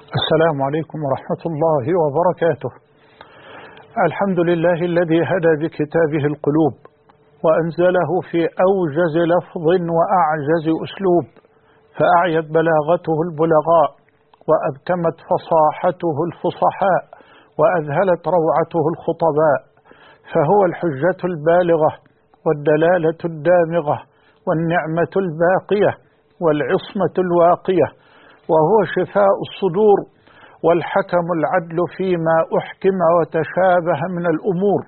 السلام عليكم ورحمة الله وبركاته. الحمد لله الذي هدى بكتابه القلوب وأنزله في أوجز لفظ وأعجز أسلوب، فأعيت بلاغته البلغاء وأبكمت فصاحته الفصحاء وأذهلت روعته الخطباء، فهو الحجة البالغة والدلالة الدامغة والنعمة الباقية والعصمة الواقية، وهو شفاء الصدور والحكم العدل فيما أحكم وتشابه من الأمور.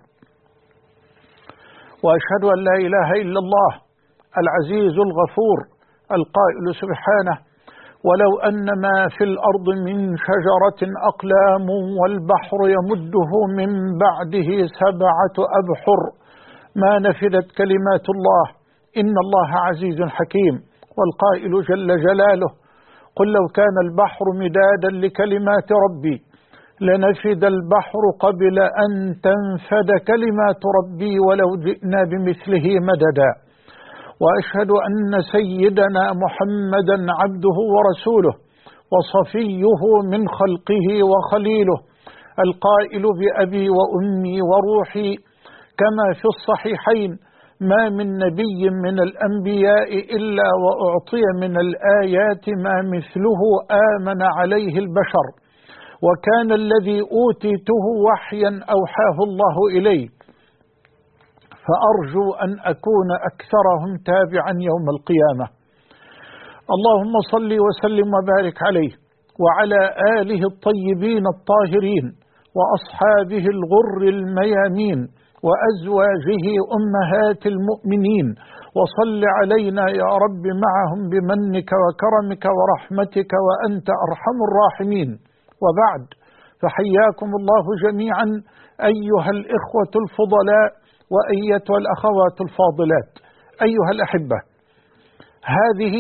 وأشهد أن لا إله إلا الله العزيز الغفور القائل سبحانه: ولو أن ما في الأرض من شجرة أقلام والبحر يمده من بعده 7 أبحر ما نفدت كلمات الله إن الله عزيز حكيم. والقائل جل جلاله: قل لو كان البحر مدادا لكلمات ربي لنفد البحر قبل أن تنفد كلمات ربي ولو جئنا بمثله مددا. وأشهد أن سيدنا محمدا عبده ورسوله وصفيه من خلقه وخليله، القائل بأبي وأمي وروحي كما في الصحيحين: ما من نبي من الأنبياء إلا وأعطي من الآيات ما مثله آمن عليه البشر، وكان الذي أوتيته وحيا أوحاه الله إلي، فأرجو أن أكون أكثرهم تابعا يوم القيامة. اللهم صل وسلم وبارك عليه وعلى آله الطيبين الطاهرين وأصحابه الغر الميامين وأزواجه أمهات المؤمنين، وصل علينا يا رب معهم بمنك وكرمك ورحمتك وأنت أرحم الراحمين. وبعد، فحياكم الله جميعا أيها الإخوة الفضلاء وأيتها الأخوات الفاضلات. أيها الأحبة، هذه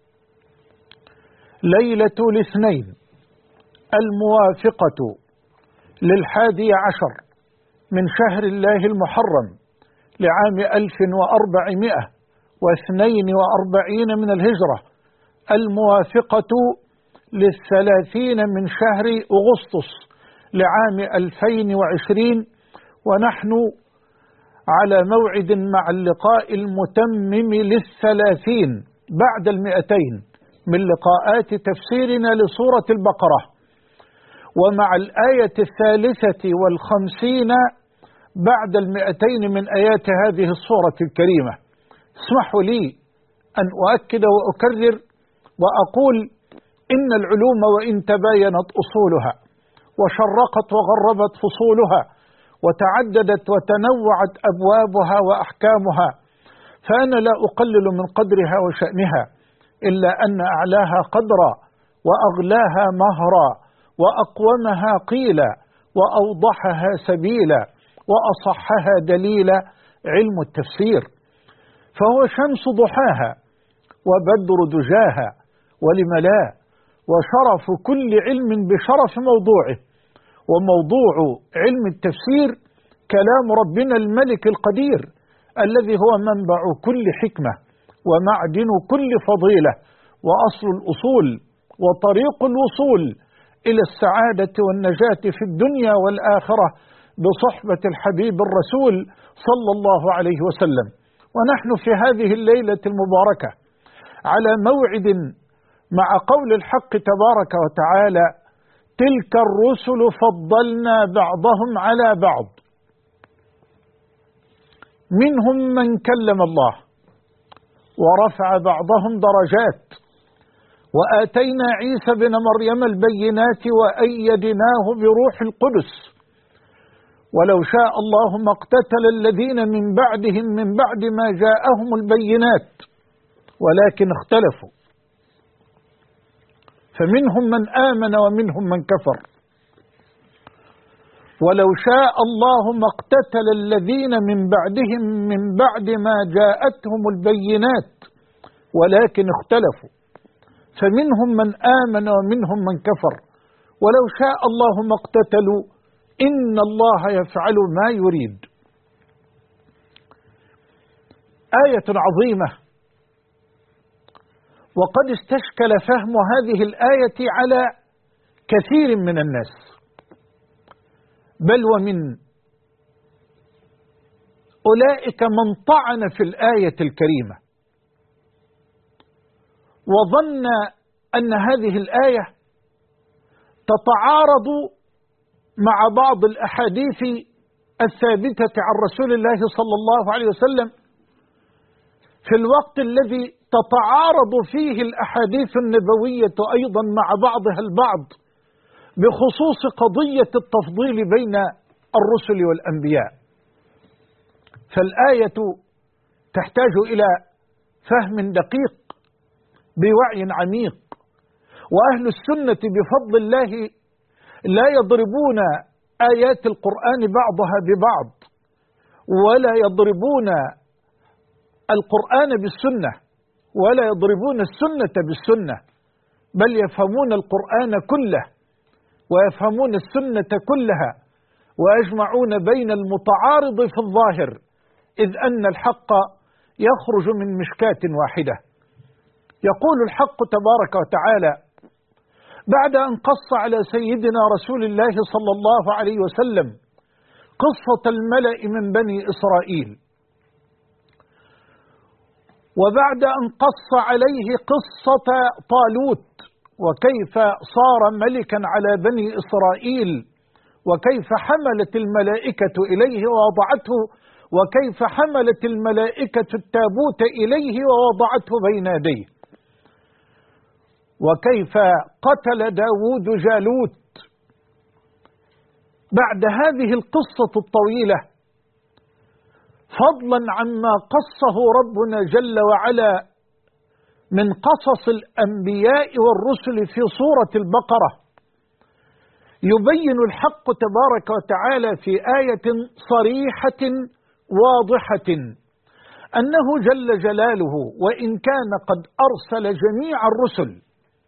ليلة الاثنين الموافقة ل11 من شهر الله المحرم لعام 1442 من الهجرة، الموافقة ل30 من شهر أغسطس لعام 2020، ونحن على موعد مع اللقاء المتمم ل30 بعد 200 من لقاءات تفسيرنا لسورة البقرة، ومع الآية 53 بعد 200 من آيات هذه السورة الكريمة. اسمحوا لي أن أؤكد وأكرر وأقول إن العلوم وإن تباينت أصولها وشرقت وغربت فصولها وتعددت وتنوعت أبوابها وأحكامها، فأنا لا أقلل من قدرها وشأنها، إلا أن أعلاها قدرا وأغلاها مهرا وأقومها قيلا وأوضحها سبيلا وأصحها دليلا علم التفسير، فهو شمس ضحاها وبدر دجاها ولم لا، وشرف كل علم بشرف موضوعه. وموضوع علم التفسير كلام ربنا الملك القدير الذي هو منبع كل حكمة ومعدن كل فضيلة وأصل الأصول وطريق الوصول إلى السعادة والنجاة في الدنيا والآخرة بصحبة الحبيب الرسول صلى الله عليه وسلم. ونحن في هذه الليلة المباركة على موعد مع قول الحق تبارك وتعالى: تلك الرسل فضلنا بعضهم على بعض، منهم من كلم الله ورفع بعضهم درجات، وآتينا عيسى بن مريم البينات وأيدناه بروح القدس، ولو شاء الله ما اقتتل الذين من بعدهم من بعد ما جاءهم البينات ولكن اختلفوا، فمنهم من آمن ومنهم من كفر. ولو شاء الله ما اقتتل الذين من بعدهم من بعد ما جاءتهم البينات ولكن اختلفوا، فمنهم من آمن ومنهم من كفر. ولو شاء الله ما اقتتلوا إن الله يفعل ما يريد. آية عظيمة، وقد استشكل فهم هذه الآية على كثير من الناس، بل ومن أولئك من طعن في الآية الكريمة وظن أن هذه الآية تتعارض مع بعض الأحاديث الثابتة عن رسول الله صلى الله عليه وسلم في الوقت الذي تتعارض فيه الأحاديث النبوية أيضا مع بعضها البعض بخصوص قضية التفضيل بين الرسل والأنبياء. فالآية تحتاج إلى فهم دقيق بوعي عميق، وأهل السنة بفضل الله لا يضربون آيات القرآن بعضها ببعض، ولا يضربون القرآن بالسنة، ولا يضربون السنة بالسنة، بل يفهمون القرآن كله ويفهمون السنة كلها، ويجمعون بين المتعارض في الظاهر، إذ أن الحق يخرج من مشكاة واحدة. يقول الحق تبارك وتعالى بعد أن قص على سيدنا رسول الله صلى الله عليه وسلم قصة الملأ من بني إسرائيل، وبعد أن قص عليه قصة طالوت وكيف صار ملكا على بني إسرائيل، وكيف حملت الملائكة إليه ووضعته، وكيف حملت الملائكة التابوت إليه ووضعته بين يديه، وكيف قتل داود جالوت. بعد هذه القصة الطويلة، فضلا عما قصه ربنا جل وعلا من قصص الأنبياء والرسل في سورة البقرة، يبين الحق تبارك وتعالى في آية صريحة واضحة أنه جل جلاله وإن كان قد أرسل جميع الرسل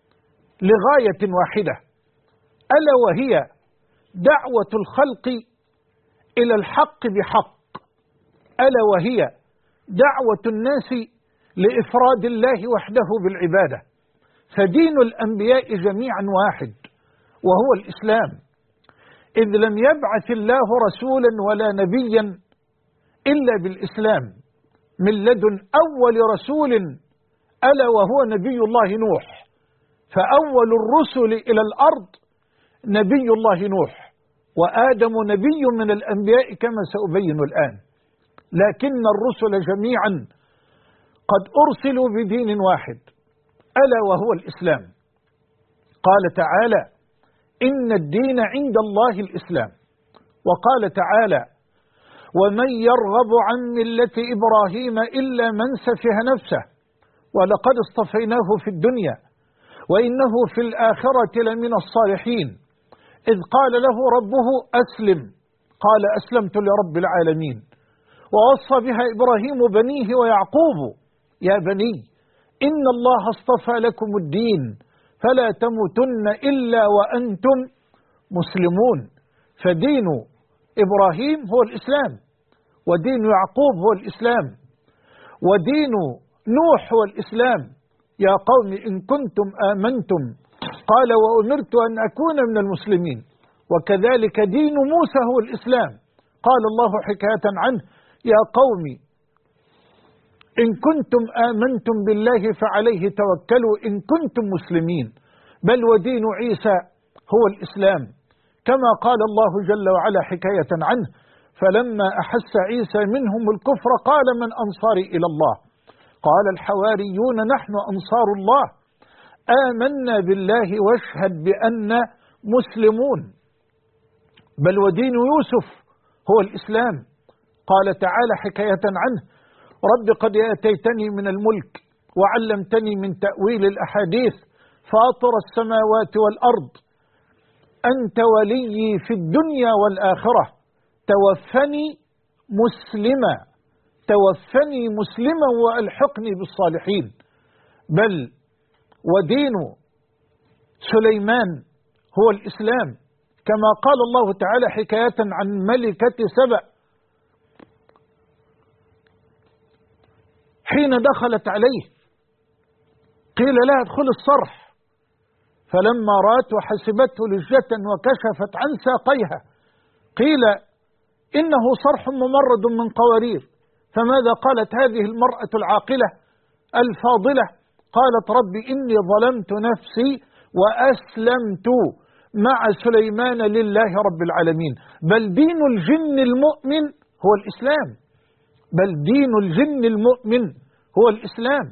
لغاية واحدة، ألا وهي دعوة الخلق إلى الحق بحق، ألا وهي دعوة الناس لإفراد الله وحده بالعبادة. فدين الأنبياء جميعا واحد، وهو الإسلام، إذ لم يبعث الله رسولا ولا نبيا إلا بالإسلام من لدن أول رسول، ألا وهو نبي الله نوح. فأول الرسل إلى الأرض نبي الله نوح، وآدم نبي من الأنبياء كما سأبين الآن، لكن الرسل جميعا قد أرسلوا بدين واحد، ألا وهو الإسلام. قال تعالى إن الدين عند الله الإسلام، وقال تعالى ومن يرغب عن ملة إبراهيم إلا من سفه نفسه ولقد اصطفيناه في الدنيا وإنه في الآخرة لمن الصالحين إذ قال له ربه أسلم قال أسلمت لرب العالمين ووصى بها إبراهيم بنيه ويعقوب يا بني إن الله اصطفى لكم الدين فلا تموتن إلا وأنتم مسلمون. فدين إبراهيم هو الإسلام، ودين يعقوب هو الإسلام، ودين نوح هو الإسلام. يا قوم إن كنتم آمنتم قال وأمرت أن أكون من المسلمين. وكذلك دين موسى هو الإسلام، قال الله حكاية عنه يا قوم إن كنتم آمنتم بالله فعليه توكلوا إن كنتم مسلمين. بل ودين عيسى هو الإسلام، كما قال الله جل وعلا حكاية عنه فلما أحس عيسى منهم الكفر قال من أنصاري إلى الله قال الحواريون نحن أنصار الله آمنا بالله واشهد بأن مسلمون. بل ودين يوسف هو الإسلام، قال تعالى حكاية عنه رب قد آتيتني من الملك وعلمتني من تأويل الأحاديث فاطر السماوات والأرض أنت ولي في الدنيا والآخرة توفني مسلما وألحقني بالصالحين. بل ودين سليمان هو الإسلام، كما قال الله تعالى حكاية عن ملكة سبأ حين دخلت عليه قيل لها ادخل الصرح فلما رأته حسبته لجة وكشفت عن ساقيها، قيل إنه صرح ممرد من قوارير. فماذا قالت هذه المرأة العاقلة الفاضلة؟ قالت: رب إني ظلمت نفسي وأسلمت مع سليمان لله رب العالمين. بل دين الجن المؤمن هو الإسلام، بل دين الجن المؤمن هو الإسلام،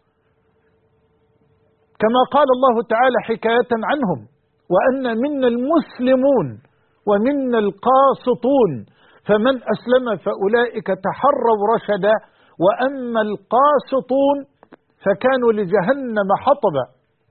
كما قال الله تعالى حكاية عنهم: وأن منا المسلمون ومنا القاسطون فمن أسلم فأولئك تحروا رشدا وأما القاسطون فكانوا لجهنم حطبا.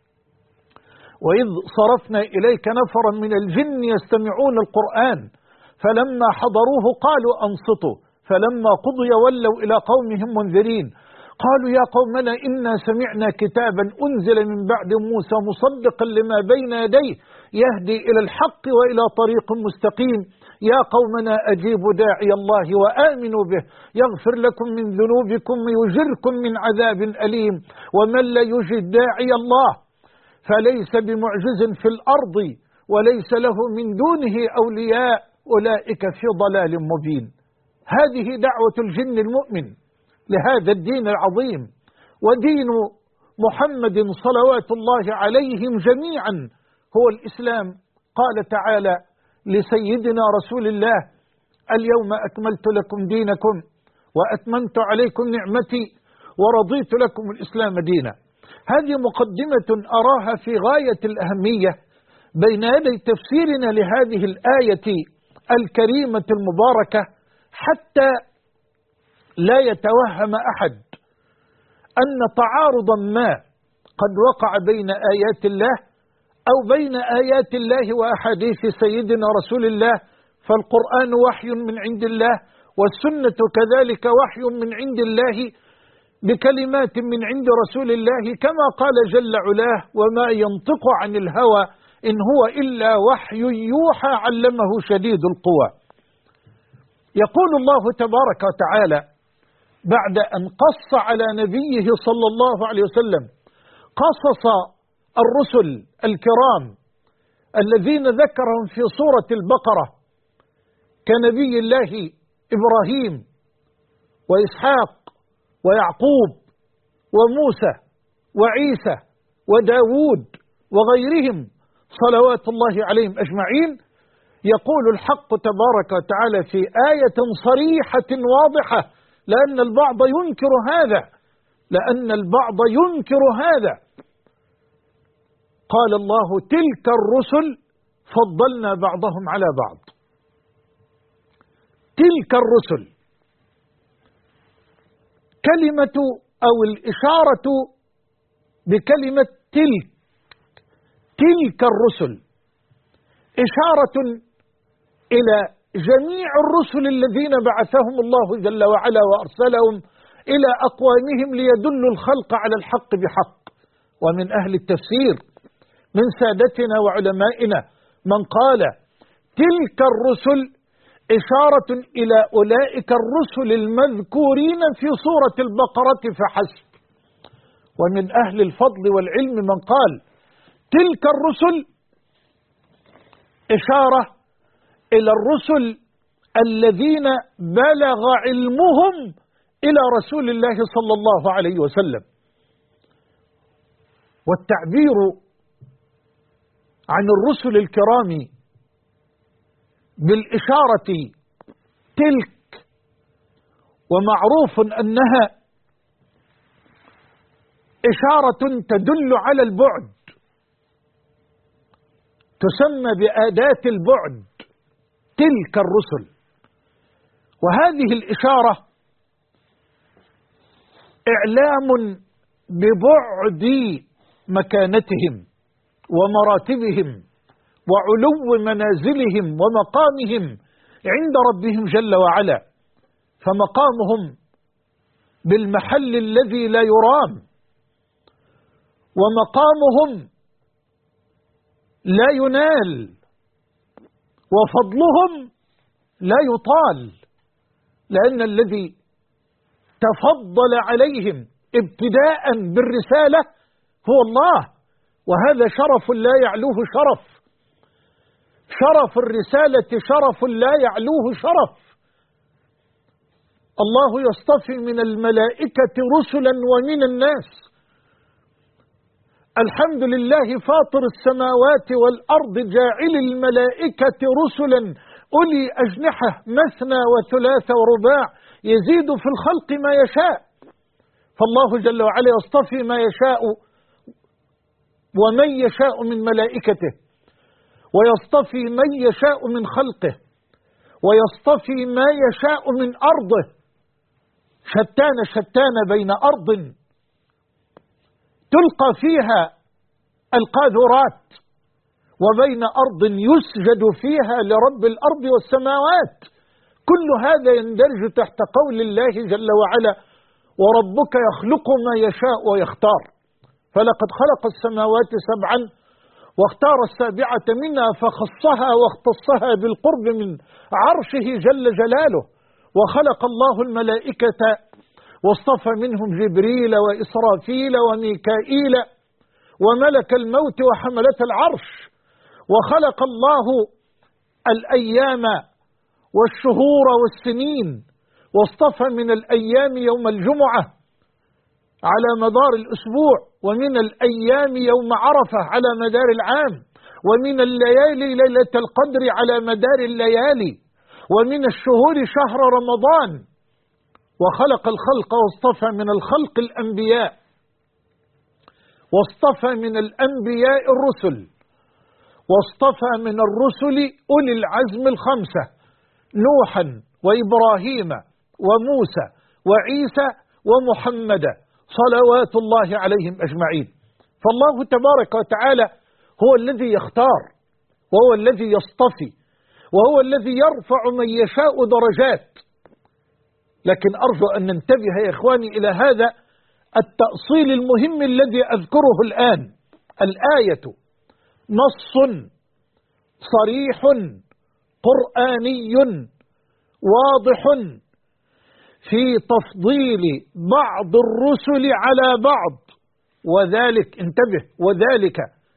وإذ صرفنا إليك نفرا من الجن يستمعون القرآن فلما حضروه قالوا أنصتوا فلما قضي ولوا إلى قومهم منذرين قالوا يا قومنا إنا سمعنا كتابا أنزل من بعد موسى مصدقا لما بين يديه يهدي إلى الحق وإلى طريق مستقيم يا قومنا أجيبوا داعي الله وآمنوا به يغفر لكم من ذنوبكم ويجركم من عذاب أليم ومن لا يجد داعي الله فليس بمعجز في الأرض وليس له من دونه أولياء أولئك في ضلال مبين. هذه دعوة الجن المؤمن لهذا الدين العظيم، ودين محمد صلوات الله عليهم جميعا هو الإسلام. قال تعالى لسيدنا رسول الله: اليوم أكملت لكم دينكم وأتممت عليكم نعمتي ورضيت لكم الإسلام دينا. هذه مقدمة أراها في غاية الأهمية بين يدي تفسيرنا لهذه الآية الكريمة المباركة، حتى لا يتوهم أحد أن تعارضا ما قد وقع بين آيات الله أو بين آيات الله وأحاديث سيدنا رسول الله. فالقرآن وحي من عند الله، والسنة كذلك وحي من عند الله بكلمات من عند رسول الله، كما قال جل علاه: وما ينطق عن الهوى إن هو إلا وحي يوحى علمه شديد القوى. يقول الله تبارك وتعالى بعد أن قص على نبيه صلى الله عليه وسلم قصص الرسل الكرام الذين ذكرهم في سورة البقرة كنبي الله إبراهيم وإسحاق ويعقوب وموسى وعيسى وداود وغيرهم صلوات الله عليهم أجمعين، يقول الحق تبارك وتعالى في آية صريحة واضحة، لأن البعض ينكر هذا، قال الله: تلك الرسل فضلنا بعضهم على بعض. تلك الرسل، كلمة أو الإشارة بكلمة تلك الرسل إشارة إلى جميع الرسل الذين بعثهم الله جل وعلا وأرسلهم إلى أقوامهم ليدلوا الخلق على الحق بحق. ومن أهل التفسير من سادتنا وعلمائنا من قال تلك الرسل إشارة إلى أولئك الرسل المذكورين في سورة البقرة فحسب. ومن أهل الفضل والعلم من قال تلك الرسل إشارة إلى الرسل الذين بلغ علمهم إلى رسول الله صلى الله عليه وسلم. والتعبير عن الرسل الكرام بالإشارة تلك، ومعروف أنها إشارة تدل على البعد، تسمى بأداة البعد، تلك الرسل. وهذه الإشارة إعلام ببعد مكانتهم ومراتبهم وعلو منازلهم ومقامهم عند ربهم جل وعلا، فمقامهم بالمحل الذي لا يرام، ومقامهم لا ينال، وفضلهم لا يطال، لأن الذي تفضل عليهم ابتداء بالرسالة هو الله، وهذا شرف لا يعلوه شرف. شرف الرسالة شرف لا يعلوه شرف. الله يصطفي من الملائكة رسلا ومن الناس. الحمد لله فاطر السماوات والأرض جاعل الملائكة رسلا أولي أجنحة مثنى وثلاث ورباع يزيد في الخلق ما يشاء. فالله جل وعلا يصطفي ما يشاء ومن يشاء من ملائكته، ويصطفي من يشاء من خلقه، ويصطفي ما يشاء من أرضه. شتان بين أرض تلقى فيها القاذورات وبين أرض يسجد فيها لرب الأرض والسماوات. كل هذا يندرج تحت قول الله جل وعلا: وربك يخلق ما يشاء ويختار. فلقد خلق السماوات سبعا واختار السابعة منها فخصها واختصها بالقرب من عرشه جل جلاله. وخلق الله الملائكة واصطفى منهم جبريل وإسرافيل وميكائيل وملك الموت وحملة العرش. وخلق الله الأيام والشهور والسنين، واصطفى من الأيام يوم الجمعة على مدار الأسبوع، ومن الأيام يوم عرفة على مدار العام، ومن الليالي ليلة القدر على مدار الليالي، ومن الشهور شهر رمضان. وخلق الخلق واصطفى من الخلق الأنبياء، واصطفى من الأنبياء الرسل، واصطفى من الرسل أولي العزم الخمسة: نوحا وإبراهيم وموسى وعيسى ومحمد صلوات الله عليهم أجمعين. فالله تبارك وتعالى هو الذي يختار، وهو الذي يصطفي، وهو الذي يرفع من يشاء درجات. لكن أرجو أن ننتبه يا إخواني إلى هذا التأصيل المهم الذي أذكره الآن. الآية نص صريح قرآني واضح في تفضيل بعض الرسل على بعض، وذلك انتبه، وذلك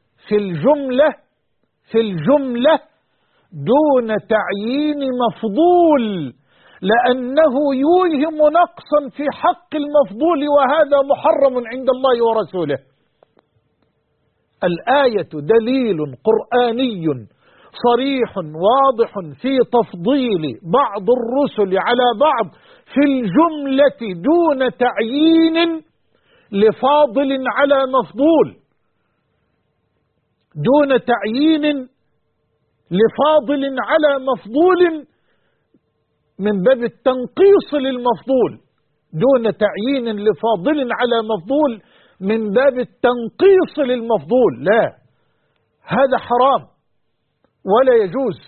في الجملة دون تعيين مفضول، لأنه يوهم نقصا في حق المفضول، وهذا محرم عند الله ورسوله. الآية دليل قرآني صريح واضح في تفضيل بعض الرسل على بعض في الجملة دون تعيين لفاضل على مفضول، دون تعيين لفاضل على مفضول من باب التنقيص للمفضول، دون تعيين لفاضل على مفضول من باب التنقيص للمفضول. لا، هذا حرام ولا يجوز،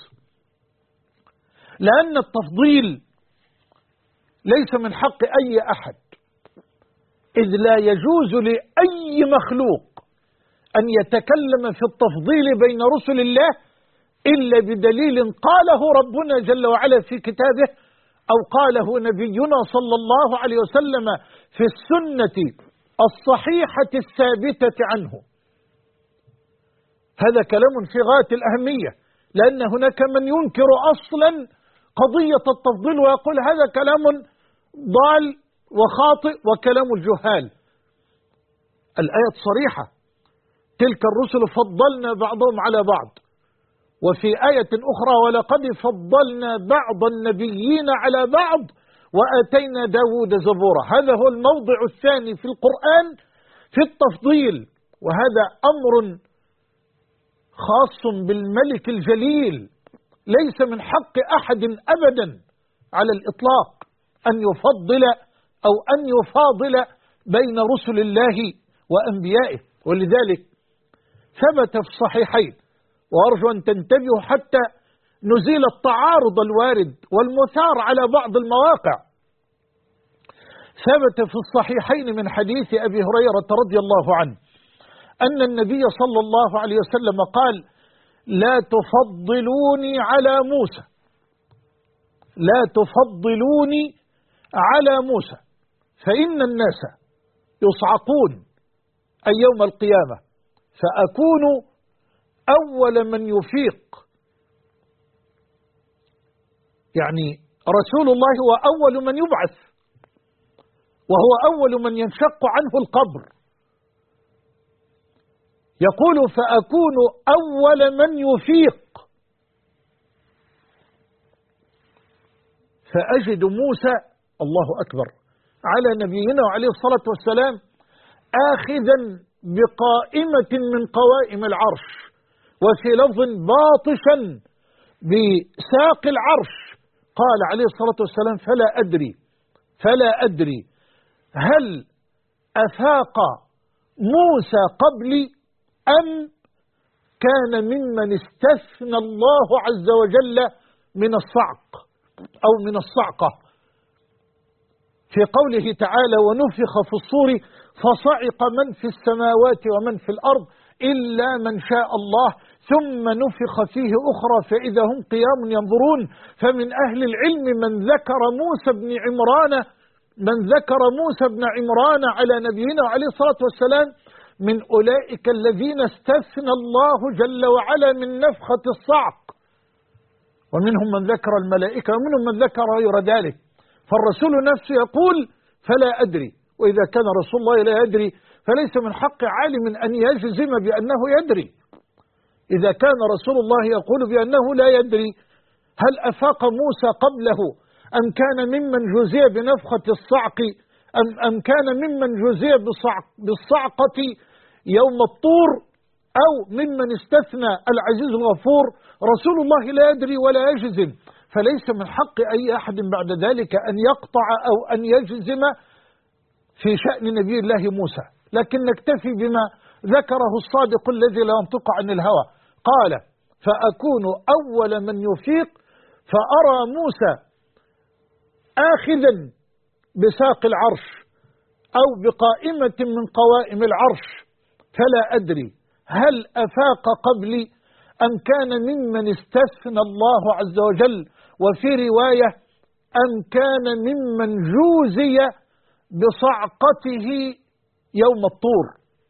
لأن التفضيل ليس من حق أي أحد، إذ لا يجوز لأي مخلوق أن يتكلم في التفضيل بين رسل الله إلا بدليل قاله ربنا جل وعلا في كتابه، أو قاله نبينا صلى الله عليه وسلم في السنة الصحيحة الثابتة عنه. هذا كلام في غاية الأهمية، لأن هناك من ينكر أصلا قضية التفضيل ويقول هذا كلام ضال وخاطئ وكلام الجهال. الآية صريحة: تلك الرسل فضلنا بعضهم على بعض. وفي آية أخرى: ولقد فضلنا بعض النبيين على بعض وآتينا داود زبورا. هذا هو الموضع الثاني في القرآن في التفضيل، وهذا أمر خاص بالملك الجليل، ليس من حق أحد أبدا على الإطلاق أن يفضل أو أن يفاضل بين رسل الله وأنبيائه. ولذلك ثبت في الصحيحين، وأرجو أن تنتبهوا حتى نزيل التعارض الوارد والمثار على بعض المواقع. ثبت في الصحيحين من حديث أبي هريرة رضي الله عنه أن النبي صلى الله عليه وسلم قال: لا تفضلوني على موسى، لا تفضلوني على موسى، فإن الناس يصعقون أي يوم القيامة فأكون أول من يفيق. يعني رسول الله هو أول من يبعث، وهو أول من ينشق عنه القبر. يقول فأكون أول من يفيق، فأجد موسى الله أكبر على نبينا وعليه الصلاة والسلام آخذا بقائمة من قوائم العرش، وفي لفظ باطشا بساق العرش. قال عليه الصلاة والسلام فلا أدري هل أفاق موسى قبلي أم كان ممن استثنى الله عز وجل من الصعق أو من الصعقة، في قوله تعالى ونفخ في الصور فصعق من في السماوات ومن في الأرض إلا من شاء الله ثم نفخ فيه أخرى فإذا هم قيام ينظرون. فمن أهل العلم من ذكر موسى بن عمران على نبينا عليه الصلاة والسلام من أولئك الذين استثنى الله جل وعلا من نفخة الصعق، ومنهم من ذكر الملائكة ومنهم من ذكر غير ذلك. فالرسول نفسه يقول فلا أدري، وإذا كان رسول الله لا يدري فليس من حق عالم أن يجزم بأنه يدري. إذا كان رسول الله يقول بأنه لا يدري، هل أفاق موسى قبله أم كان ممن جزي بنفخة الصعق أم كان ممن جزي بالصعقة يوم الطور أو ممن استثنى العزيز الغفور؟ رسول الله لا يدري ولا يجزم، فليس من حق أي أحد بعد ذلك أن يقطع أو أن يجزم في شأن نبي الله موسى، لكن نكتفي بما ذكره الصادق الذي لا ينطق عن الهوى. قال فأكون أول من يفيق، فأرى موسى آخذا بساق العرش أو بقائمة من قوائم العرش، فلا أدري هل أفاق قبلي أم كان ممن استثنى الله عز وجل، وفي رواية أم كان ممن جوزي بصعقته يوم الطور.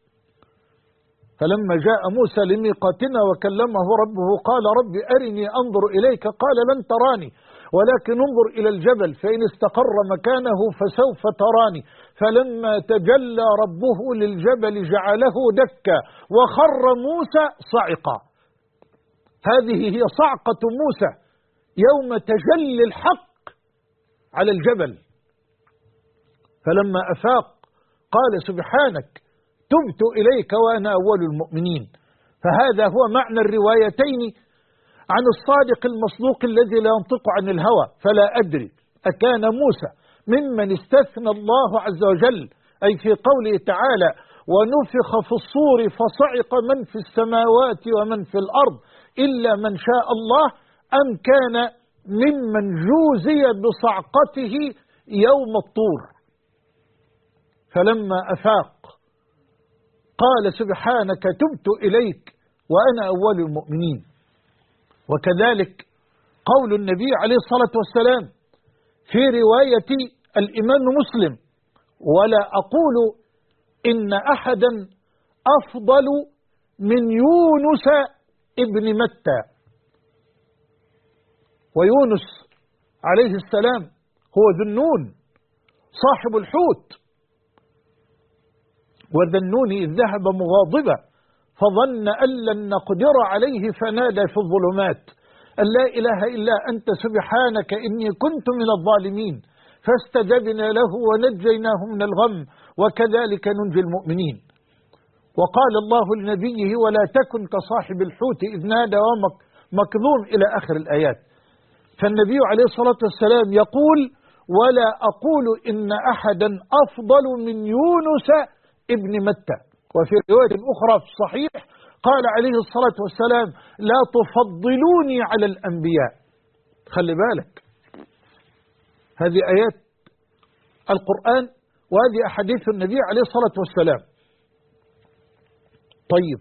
فلما جاء موسى لميقاتنا وكلمه ربه قال رب أرني أنظر إليك قال لن تراني ولكن انظر إلى الجبل فإن استقر مكانه فسوف تراني. فلما تجلى ربه للجبل جعله دكا وخر موسى صعقا. هذه هي صعقة موسى يوم تجلي الحق على الجبل. فلما أفاق قال سبحانك تبت إليك وأنا أول المؤمنين. فهذا هو معنى الروايتين عن الصادق المصدوق الذي لا ينطق عن الهوى. فلا أدري أكان موسى ممن استثنى الله عز وجل، أي في قوله تعالى ونفخ في الصور فصعق من في السماوات ومن في الأرض إلا من شاء الله، أم كان ممن جوزي بصعقته يوم الطور. فلما أفاق قال سبحانك تبت إليك وأنا أول المؤمنين. وكذلك قول النبي عليه الصلاة والسلام في رواية الإمام مسلم ولا أقول إن أحدا أفضل من يونس ابن متى. ويونس عليه السلام هو ذو النون صاحب الحوت. وذا النون إذ ذهب مغاضبا فظن أن لن نقدر عليه فنادى في الظلمات أن لا إله إلا أنت سبحانك إني كنت من الظالمين فاستجبنا له ونجيناه من الغم وكذلك ننجي المؤمنين. وقال الله لنبيه ولا تكن كصاحب الحوت إذ نادى ومكظوم إلى آخر الآيات. فالنبي عليه الصلاة والسلام يقول ولا أقول إن أحدا أفضل من يونس ابن متى. وفي رواية أخرى في الصحيح قال عليه الصلاة والسلام لا تفضلوني على الأنبياء. خلي بالك، هذه آيات القرآن وهذه أحاديث النبي عليه الصلاة والسلام. طيب،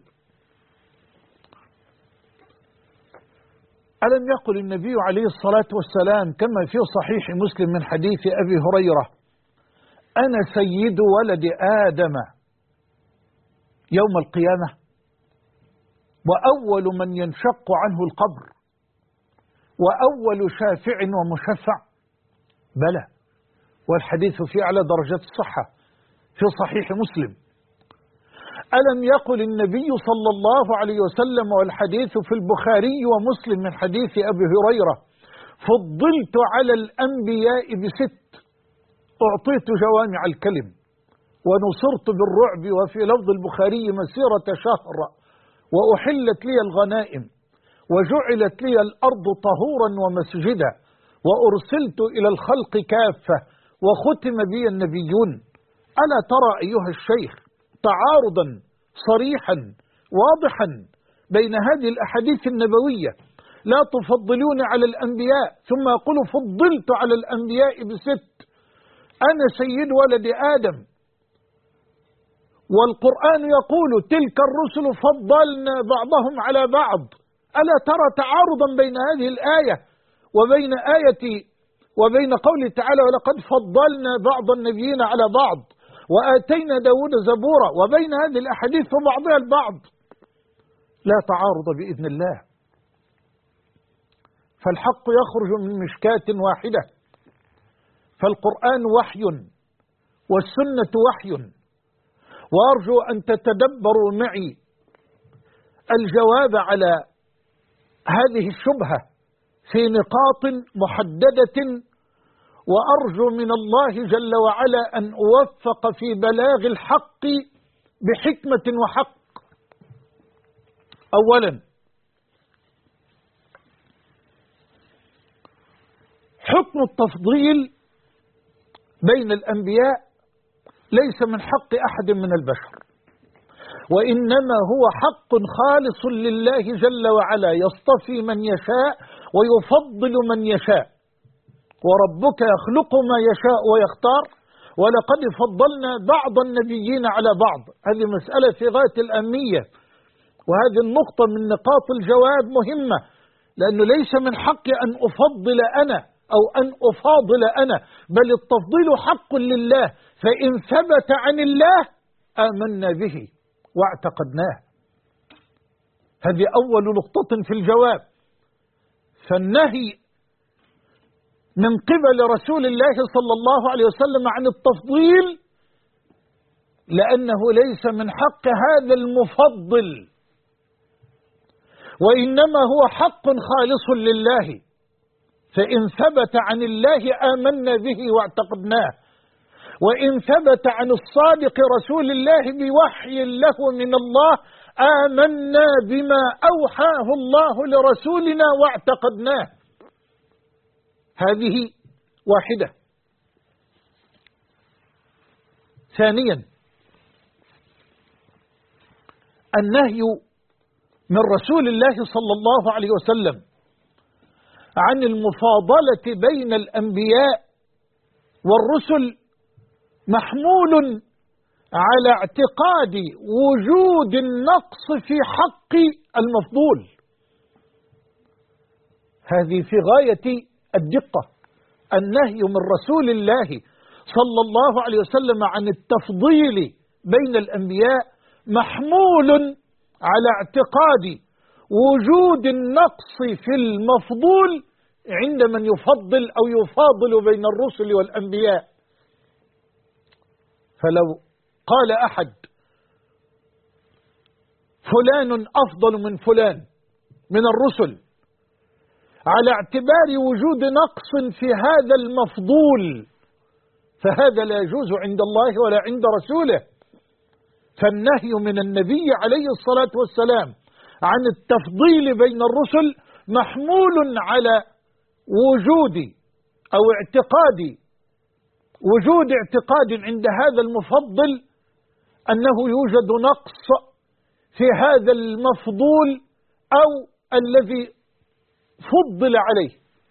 ألم يقل النبي عليه الصلاة والسلام كما في صحيح مسلم من حديث أبي هريرة أنا سيد ولد آدم يوم القيامة؟ وأول من ينشق عنه القبر، وأول شافع ومشفع. بلى، والحديث في أعلى درجات الصحة في صحيح مسلم. ألم يقل النبي صلى الله عليه وسلم، والحديث في البخاري ومسلم من حديث أبي هريرة: فضلت على الأنبياء بست، أعطيت جوامع الكلم، ونصرت بالرعب، وفي لفظ البخاري مسيرة شهر، وأحلت لي الغنائم، وجعلت لي الأرض طهورا ومسجدا، وأرسلت إلى الخلق كافة، وختم بي النبيون. ألا ترى أيها الشيخ تعارضا صريحا واضحا بين هذه الأحاديث النبوية: لا تفضلون على الأنبياء، ثم يقول فضلت على الأنبياء بست، أنا سيد ولد آدم. والقرآن يقول تلك الرسل فضلنا بعضهم على بعض. ألا ترى تعارضا بين هذه الآية وبين قوله تعالى: ولقد فضلنا بعض النبيين على بعض وآتينا داود زبورا، وبين هذه الأحاديث وبعضها البعض؟ لا تعارض بإذن الله. فالحق يخرج من مشكاة واحدة، فالقرآن وحي والسنة وحي. وأرجو أن تتدبروا معي الجواب على هذه الشبهة في نقاط محددة، وأرجو من الله جل وعلا أن أوفق في بلاغ الحق بحكمة وحق. أولا، حكم التفضيل بين الأنبياء ليس من حق أحد من البشر، وإنما هو حق خالص لله جل وعلا، يصطفي من يشاء ويفضل من يشاء، وربك يخلق ما يشاء ويختار، ولقد فضلنا بعض النبيين على بعض. هذه مسألة في غاية الأهمية، وهذه النقطة من نقاط الجواب مهمة، لأنه ليس من حقي أن أفضل أنا أو أن أفاضل أنا، بل التفضيل حق لله، فإن ثبت عن الله آمنا به واعتقدناه. هذه أول نقطة في الجواب. فالنهي من قبل رسول الله صلى الله عليه وسلم عن التفضيل لأنه ليس من حق هذا المفضل، وإنما هو حق خالص لله، فإن ثبت عن الله آمنا به واعتقدناه، وإن ثبت عن الصادق رسول الله بوحي له من الله آمنا بما أوحاه الله لرسولنا واعتقدناه. هذه واحدة. ثانيا، النهي من رسول الله صلى الله عليه وسلم عن المفاضلة بين الأنبياء والرسل محمول على اعتقاد وجود النقص في حق المفضول. هذه في غاية الدقة. النهي من رسول الله صلى الله عليه وسلم عن التفضيل بين الأنبياء محمول على اعتقاد وجود النقص في المفضول عند من يفضل أو يفاضل بين الرسل والأنبياء. فلو قال أحد فلان أفضل من فلان من الرسل على اعتبار وجود نقص في هذا المفضول، فهذا لا يجوز عند الله ولا عند رسوله. فالنهي من النبي عليه الصلاة والسلام عن التفضيل بين الرسل محمول على وجود أو وجود اعتقاد عند هذا المفضل أنه يوجد نقص في هذا المفضول أو الذي فضل عليه.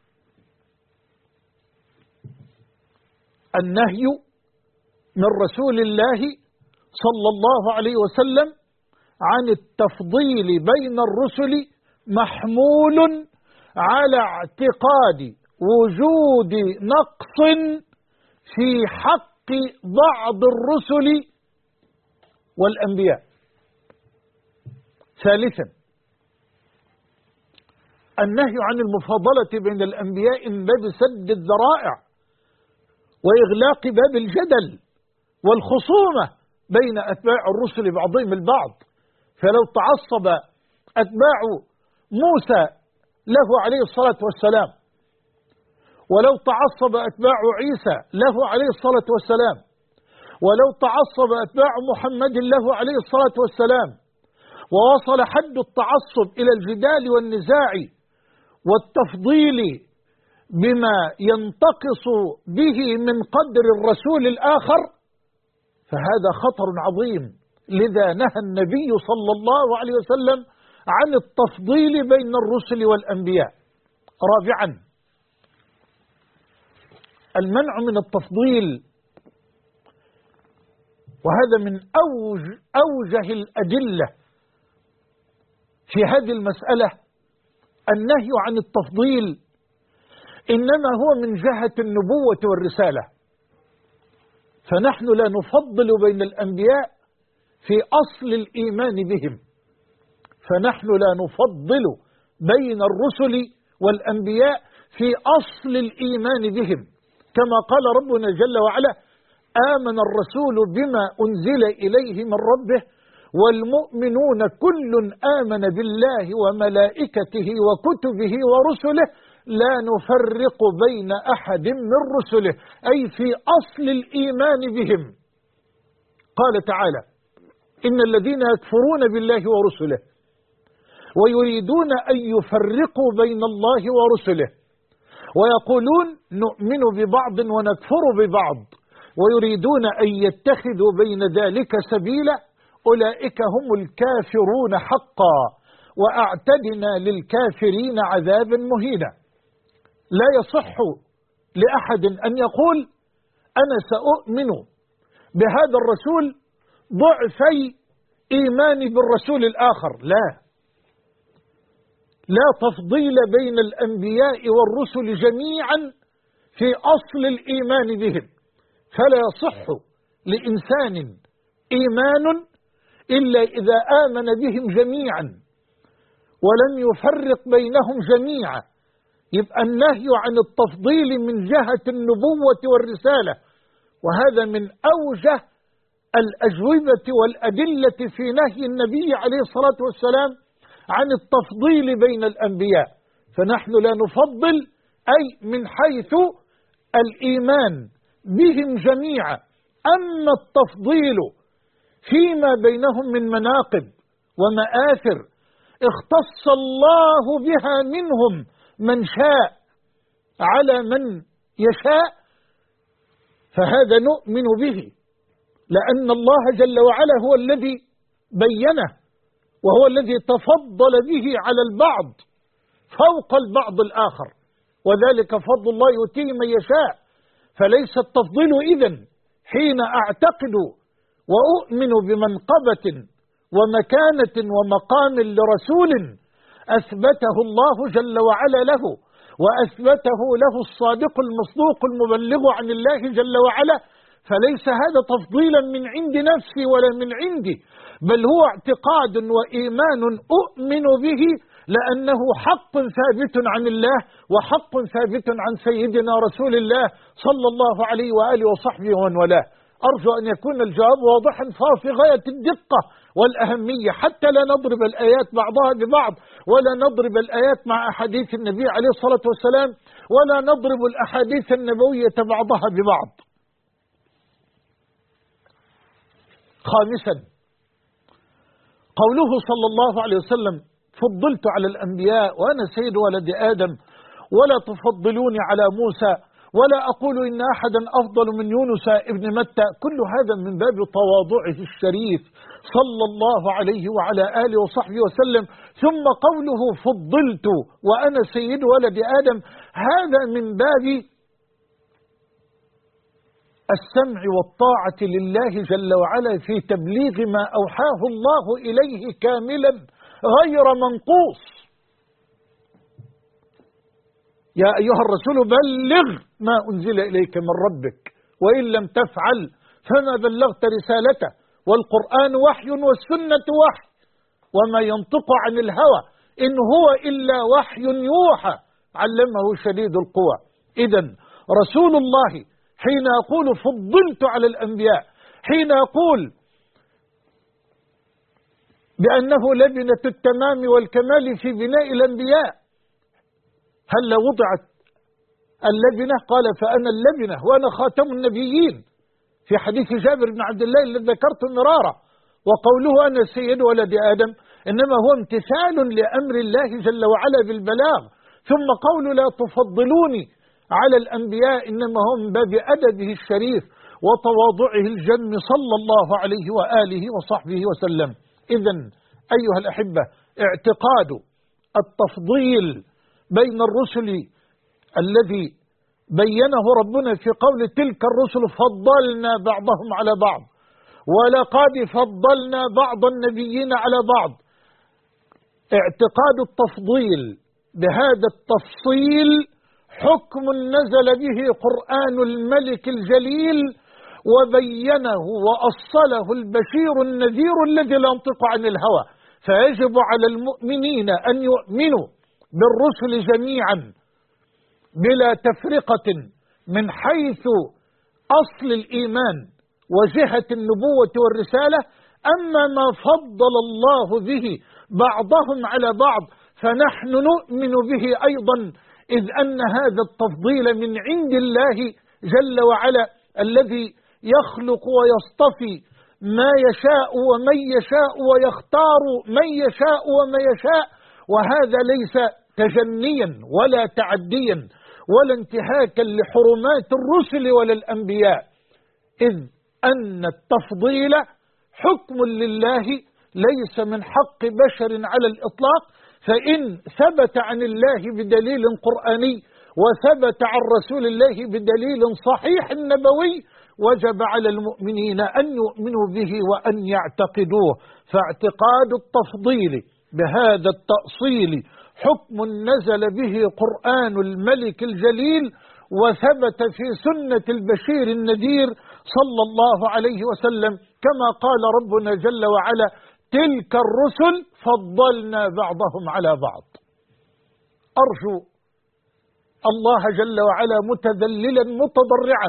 النهي من رسول الله صلى الله عليه وسلم عن التفضيل بين الرسل محمول على اعتقاد وجود نقص في حق بعض الرسل والأنبياء. ثالثا، النهي عن المفاضلة بين الأنبياء من باب سد الذرائع وإغلاق باب الجدل والخصومة بين أتباع الرسل بعضهم البعض. فلو تعصب أتباع موسى له عليه الصلاة والسلام، ولو تعصب أتباع عيسى له عليه الصلاة والسلام، ولو تعصب أتباع محمد له عليه الصلاة والسلام، ووصل حد التعصب إلى الجدال والنزاع والتفضيل بما ينتقص به من قدر الرسول الآخر، فهذا خطر عظيم. لذا نهى النبي صلى الله عليه وسلم عن التفضيل بين الرسل والأنبياء. رابعا، المنع من التفضيل، وهذا من أوجه الأدلة في هذه المسألة. النهي عن التفضيل إنما هو من جهة النبوة والرسالة، فنحن لا نفضل بين الأنبياء في أصل الإيمان بهم، فنحن لا نفضل بين الرسل والأنبياء في أصل الإيمان بهم، كما قال ربنا جل وعلا: آمن الرسول بما أنزل إليه من ربه والمؤمنون كل آمن بالله وملائكته وكتبه ورسله لا نفرق بين أحد من رسله، أي في أصل الإيمان بهم. قال تعالى: إن الذين يكفرون بالله ورسله ويريدون أن يفرقوا بين الله ورسله ويقولون نؤمن ببعض ونكفر ببعض ويريدون أن يتخذوا بين ذلك سبيلا أولئك هم الكافرون حقا وأعتدنا للكافرين عذابا مهينا. لا يصح لأحد أن يقول أنا سأؤمن بهذا الرسول ضعفي إيماني بالرسول الآخر، لا تفضيل بين الأنبياء والرسل جميعا في أصل الإيمان بهم، فلا يصح لإنسان إيمان إلا إذا آمن بهم جميعا ولم يفرق بينهم جميعا. يبقى النهي عن التفضيل من جهة النبوة والرسالة، وهذا من أوجه الأجوبة والأدلة في نهي النبي عليه الصلاة والسلام عن التفضيل بين الأنبياء. فنحن لا نفضل أي من حيث الإيمان بهم جميعا، أما التفضيل فيما بينهم من مناقب ومآثر اختص الله بها منهم من شاء على من يشاء، فهذا نؤمن به، لأن الله جل وعلا هو الذي بينه وهو الذي تفضل به على البعض فوق البعض الآخر، وذلك فضل الله يؤتيه من يشاء. فليس التفضيل إذن حين أعتقد وأؤمن بمنقبة ومكانة ومقام لرسول أثبته الله جل وعلا له، وأثبته له الصادق المصدوق المبلغ عن الله جل وعلا، فليس هذا تفضيلا من عند نفسي ولا من عندي، بل هو اعتقاد وإيمان أؤمن به لأنه حق ثابت عن الله وحق ثابت عن سيدنا رسول الله صلى الله عليه وآله وصحبه ومن والاه. أرجو أن يكون الجواب واضحا في غاية الدقة والأهمية، حتى لا نضرب الآيات بعضها ببعض، ولا نضرب الآيات مع أحاديث النبي عليه الصلاة والسلام، ولا نضرب الأحاديث النبوية بعضها ببعض. خامسا، قوله صلى الله عليه وسلم: فضلت على الأنبياء وأنا سيد ولد آدم ولا تفضلوني على موسى ولا أقول إن أحدا أفضل من يونس ابن متى. كل هذا من باب تواضعه الشريف صلى الله عليه وعلى آله وصحبه وسلم. ثم قوله فضلت وأنا سيد ولد آدم، هذا من باب السمع والطاعة لله جل وعلا في تبليغ ما أوحاه الله إليه كاملا غير منقوص. يا أيها الرسول بلغ ما أنزل إليك من ربك وإن لم تفعل فما بلغت رسالته، والقرآن وحي والسنة وحي وما ينطق عن الهوى إن هو إلا وحي يوحى علمه شديد القوى. إذن رسول الله حين يقول فضلت على الأنبياء، حين يقول بأنه لبنة التمام والكمال في بناء الأنبياء، هل وضعت اللبنة؟ قال فأنا اللبنة وأنا خاتم النبيين، في حديث جابر بن عبد الله الذي ذكرته مرارا. وقوله أنا سيد ولد آدم إنما هو امتثال لأمر الله جل وعلا بالبلاغ. ثم قول لا تفضلوني على الأنبياء إنما هم من باب أدبه الشريف وتواضعه الجم صلى الله عليه وآله وصحبه وسلم. إذن أيها الأحبة، اعتقاد التفضيل بين الرسل الذي بينه ربنا في قول تلك الرسل فضلنا بعضهم على بعض ولقد فضلنا بعض النبيين على بعض، اعتقاد التفضيل بهذا التفصيل حكم نزل به قرآن الملك الجليل وبينه وأصله البشير النذير الذي لا ينطق عن الهوى. فيجب على المؤمنين أن يؤمنوا بالرسل جميعا بلا تفرقة من حيث أصل الإيمان وجهة النبوة والرسالة. أما ما فضل الله به بعضهم على بعض فنحن نؤمن به أيضا، إذ أن هذا التفضيل من عند الله جل وعلا الذي يخلق ويصطفي ما يشاء ومن يشاء ويختار من يشاء وما يشاء، وهذا ليس تجنيا ولا تعديا ولا انتهاكا لحرمات الرسل ولا الأنبياء، إذ أن التفضيل حكم لله ليس من حق بشر على الإطلاق. فإن ثبت عن الله بدليل قرآني وثبت عن رسول الله بدليل صحيح نبوي وجب على المؤمنين أن يؤمنوا به وأن يعتقدوه. فاعتقاد التفضيل بهذا التأصيل حكم نزل به قرآن الملك الجليل وثبت في سنة البشير النذير صلى الله عليه وسلم، كما قال ربنا جل وعلا تلك الرسل فضلنا بعضهم على بعض. أرجو الله جل وعلا متذللا متضرعا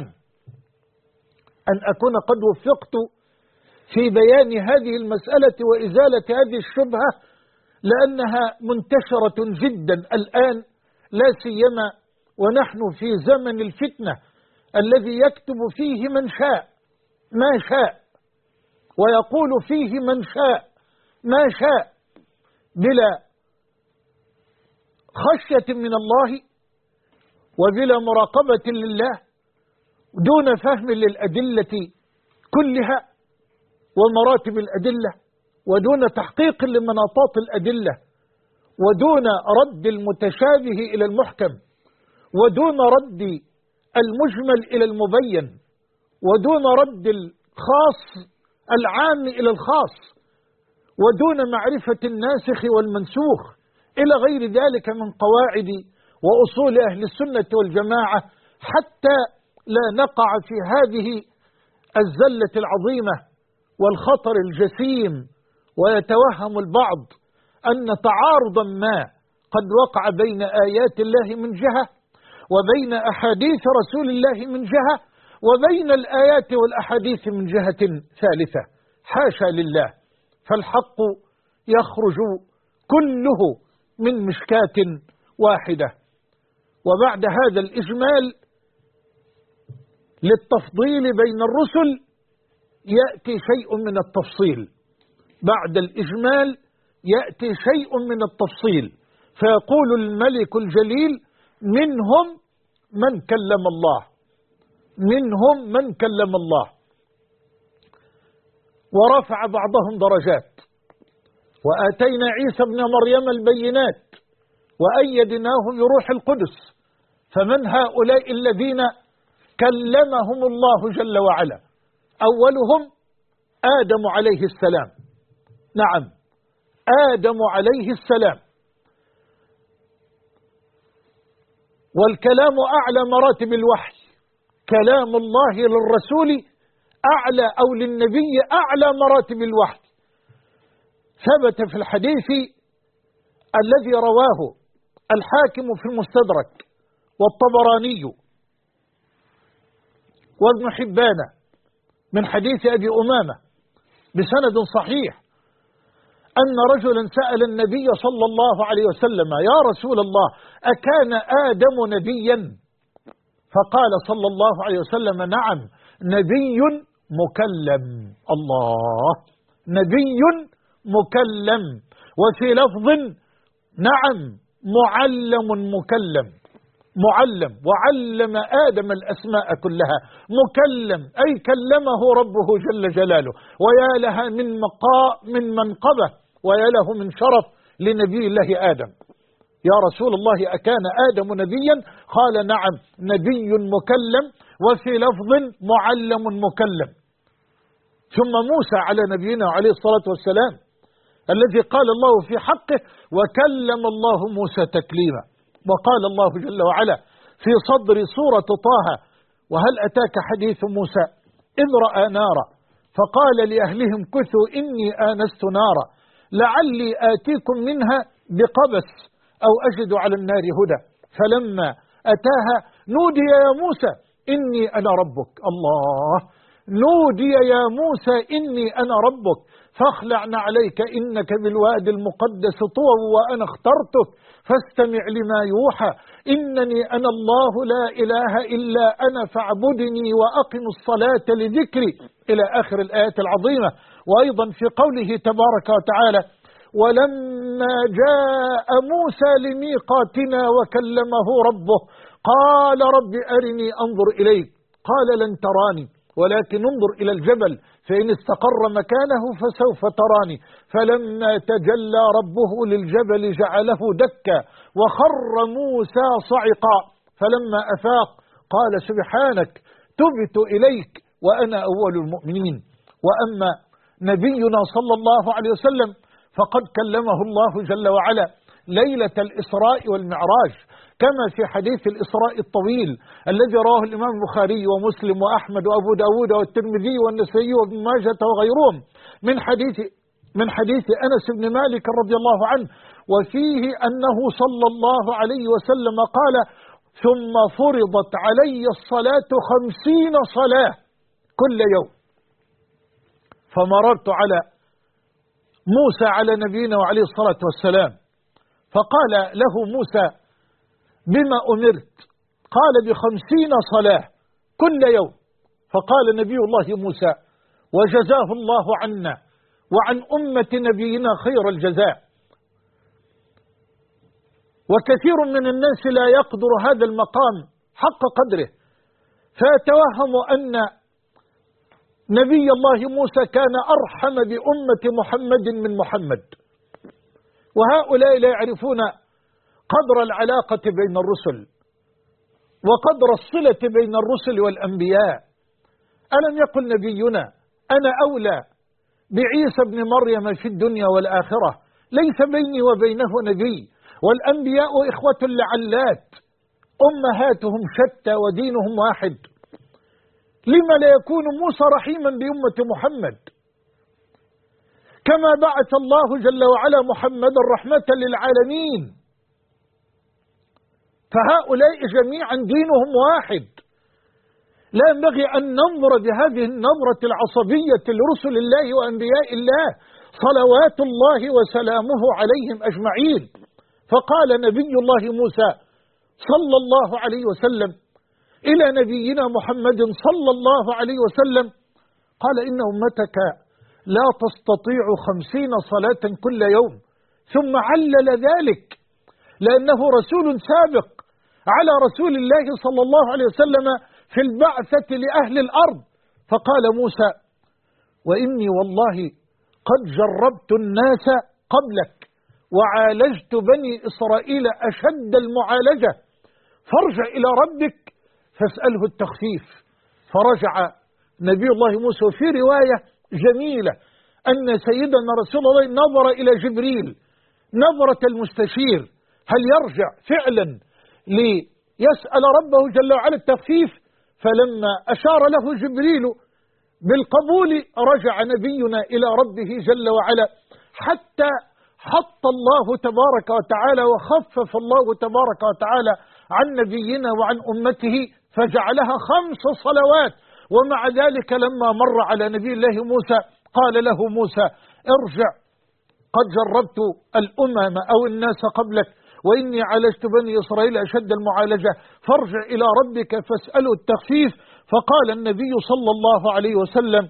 أن أكون قد وفقت في بيان هذه المسألة وإزالة هذه الشبهة، لأنها منتشرة جدا الآن، لا سيما ونحن في زمن الفتنة الذي يكتب فيه من شاء ما شاء ويقول فيه من شاء ما شاء بلا خشية من الله وبلا مراقبة لله، دون فهم للأدلة كلها ومراتب الأدلة، ودون تحقيق لمناطات الأدلة، ودون رد المتشابه إلى المحكم، ودون رد المجمل إلى المبين، ودون رد الخاص العام إلى الخاص، ودون معرفة الناسخ والمنسوخ إلى غير ذلك من قواعد وأصول أهل السنة والجماعة، حتى لا نقع في هذه الزلة العظيمة والخطر الجسيم، ويتوهم البعض أن تعارضا ما قد وقع بين آيات الله من جهة وبين أحاديث رسول الله من جهة وبين الآيات والأحاديث من جهة ثالثة. حاشا لله، فالحق يخرج كله من مشكاة واحدة. وبعد هذا الإجمال للتفضيل بين الرسل يأتي شيء من التفصيل. بعد الإجمال يأتي شيء من التفصيل، فيقول الملك الجليل منهم من كلم الله، منهم من كلم الله ورفع بعضهم درجات، وآتينا عيسى ابن مريم البينات وأيدناه بروح القدس. فمن هؤلاء الذين كلمهم الله جل وعلا؟ أولهم آدم عليه السلام، نعم آدم عليه السلام. والكلام أعلى مراتب الوحي، كلام الله للرسول أعلى أو للنبي أعلى مراتب الوحي. ثبت في الحديث الذي رواه الحاكم في المستدرك والطبراني وابن حبان من حديث أبي أمامة بسند صحيح أن رجلا سأل النبي صلى الله عليه وسلم: يا رسول الله، أكان آدم نبيا؟ فقال صلى الله عليه وسلم: نعم، نبي مكلم. الله، نبي مكلم. وفي لفظ: نعم، معلم مكلم. معلم، وعلم آدم الأسماء كلها. مكلم أي كلمه ربه جل جلاله. ويا لها من منقبة، ويا له من شرف لنبي الله آدم. يا رسول الله، أكان آدم نبيا؟ قال: نعم، نبي مكلم. وفي لفظ: معلم مكلم. ثم موسى على نبينا عليه الصلاة والسلام الذي قال الله في حقه: وكلم الله موسى تكليما. وقال الله جل وعلا في صدر سورة طه: وهل أتاك حديث موسى إذ رأى نارا فقال لأهلهم كثوا إني آنست نارا لعلي آتيكم منها بقبس أو أجد على النار هدى فلما أتاها نودي يا موسى إني أنا ربك. الله، نودي يا موسى إني أنا ربك فاخلع عليك إنك بالوادي المقدس طوى وأنا اخترتك فاستمع لما يوحى إنني أنا الله لا إله إلا أنا فاعبدني وأقم الصلاة لذكري إلى آخر الآيات العظيمة. وأيضا في قوله تبارك وتعالى: ولما جاء موسى لميقاتنا وكلمه ربه قال رب أرني أنظر إليك قال لن تراني ولكن انظر إلى الجبل فإن استقر مكانه فسوف تراني فلما تجلى ربه للجبل جعله دكا وخر موسى صعقا فلما أفاق قال سبحانك تبت إليك وأنا أول المؤمنين. وأما نبينا صلى الله عليه وسلم فقد كلمه الله جل وعلا ليلة الإسراء والمعراج كما في حديث الإسراء الطويل الذي رواه الإمام البخاري ومسلم وأحمد وأبو داود والترمذي والنسائي وابن ماجة وغيرهم من حديث أنس بن مالك رضي الله عنه وفيه أنه صلى الله عليه وسلم قال: ثم فرضت علي الصلاة 50 صلاة كل يوم. فمررت على موسى على نبينا وعليه الصلاة والسلام فقال له موسى: بما أمرت؟ قال: ب50 صلاة كل يوم. فقال نبي الله موسى: وجزاه الله عنا وعن أمة نبينا خير الجزاء. وكثير من الناس لا يقدر هذا المقام حق قدره فيتوهم أن نبي الله موسى كان أرحم بأمة محمد من محمد. وهؤلاء لا يعرفون قدر العلاقة بين الرسل وقدر الصلة بين الرسل والأنبياء. ألم يقل نبينا: أنا أولى بعيسى ابن مريم في الدنيا والآخرة ليس بيني وبينه نبي والأنبياء إخوة لعلات أمهاتهم شتى ودينهم واحد. لما لا يكون موسى رحيما بأمة محمد كما بعث الله جل وعلا محمدا رحمة للعالمين؟ فهؤلاء جميعا دينهم واحد. لا ينبغي أن ننظر بهذه النظرة العصبية لرسل الله وأنبياء الله صلوات الله وسلامه عليهم أجمعين. فقال نبي الله موسى صلى الله عليه وسلم إلى نبينا محمد صلى الله عليه وسلم قال: إن أمتك لا تستطيع 50 صلاة كل يوم. ثم علل ذلك لأنه رسول سابق على رسول الله صلى الله عليه وسلم في البعثة لأهل الأرض. فقال موسى: وإني والله قد جربت الناس قبلك وعالجت بني إسرائيل أشد المعالجة فارجع إلى ربك فاسأله التخفيف. فرجع نبي الله موسى. في رواية جميلة أن سيدنا رسول الله نظر إلى جبريل نظرة المستشير هل يرجع فعلا ليسأل ربه جل وعلا التخفيف. فلما أشار له جبريل بالقبول رجع نبينا إلى ربه جل وعلا حتى حط الله تبارك وتعالى وخفف الله تبارك وتعالى عن نبينا وعن أمته فجعلها 5 صلوات. ومع ذلك لما مر على نبي الله موسى قال له موسى ارجع، قد جربت الأمم أو الناس قبلك وإني عالجت بني إسرائيل أشد المعالجة، فارجع إلى ربك فاسأله التخفيف. فقال النبي صلى الله عليه وسلم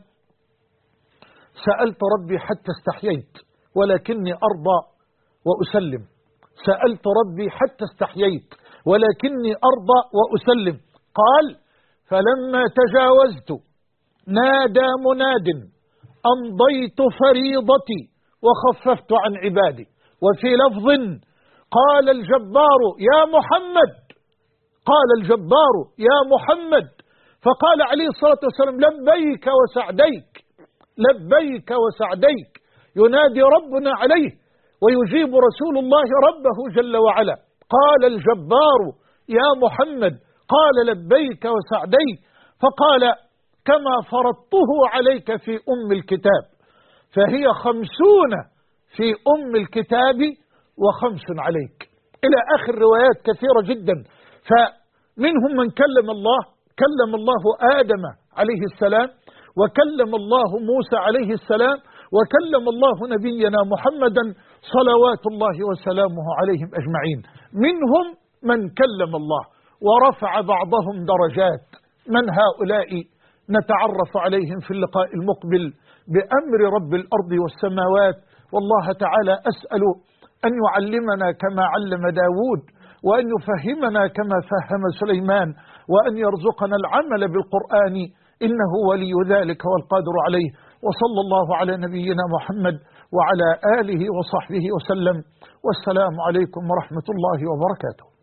سألت ربي حتى استحييت ولكني أرضى وأسلم، سألت ربي حتى استحييت ولكني أرضى وأسلم. قال فلما تجاوزت نادى مناد أمضيت فريضتي وخففت عن عبادي. وفي لفظ قال الجبار يا محمد، قال الجبار يا محمد، فقال عليه الصلاة والسلام لبيك وسعديك، لبيك وسعديك، ينادي ربنا عليه ويجيب رسول الله ربه جل وعلا. قال الجبار يا محمد، قال لبيك وسعديك، فقال كما فرضته عليك في أم الكتاب، فهي 50 في أم الكتاب و5 عليك، إلى آخر روايات كثيرة جدا. فمنهم من كلم الله آدم عليه السلام، وكلم الله موسى عليه السلام، وكلم الله نبينا محمدا صلوات الله وسلامه عليهم أجمعين. منهم من كلم الله ورفع بعضهم درجات. من هؤلاء نتعرف عليهم في اللقاء المقبل بأمر رب الأرض والسماوات. والله تعالى أسأل أن يعلمنا كما علم داود، وأن يفهمنا كما فهم سليمان، وأن يرزقنا العمل بالقرآن إنه ولي ذلك والقادر عليه. وصلى الله على نبينا محمد وعلى آله وصحبه وسلم، والسلام عليكم ورحمة الله وبركاته.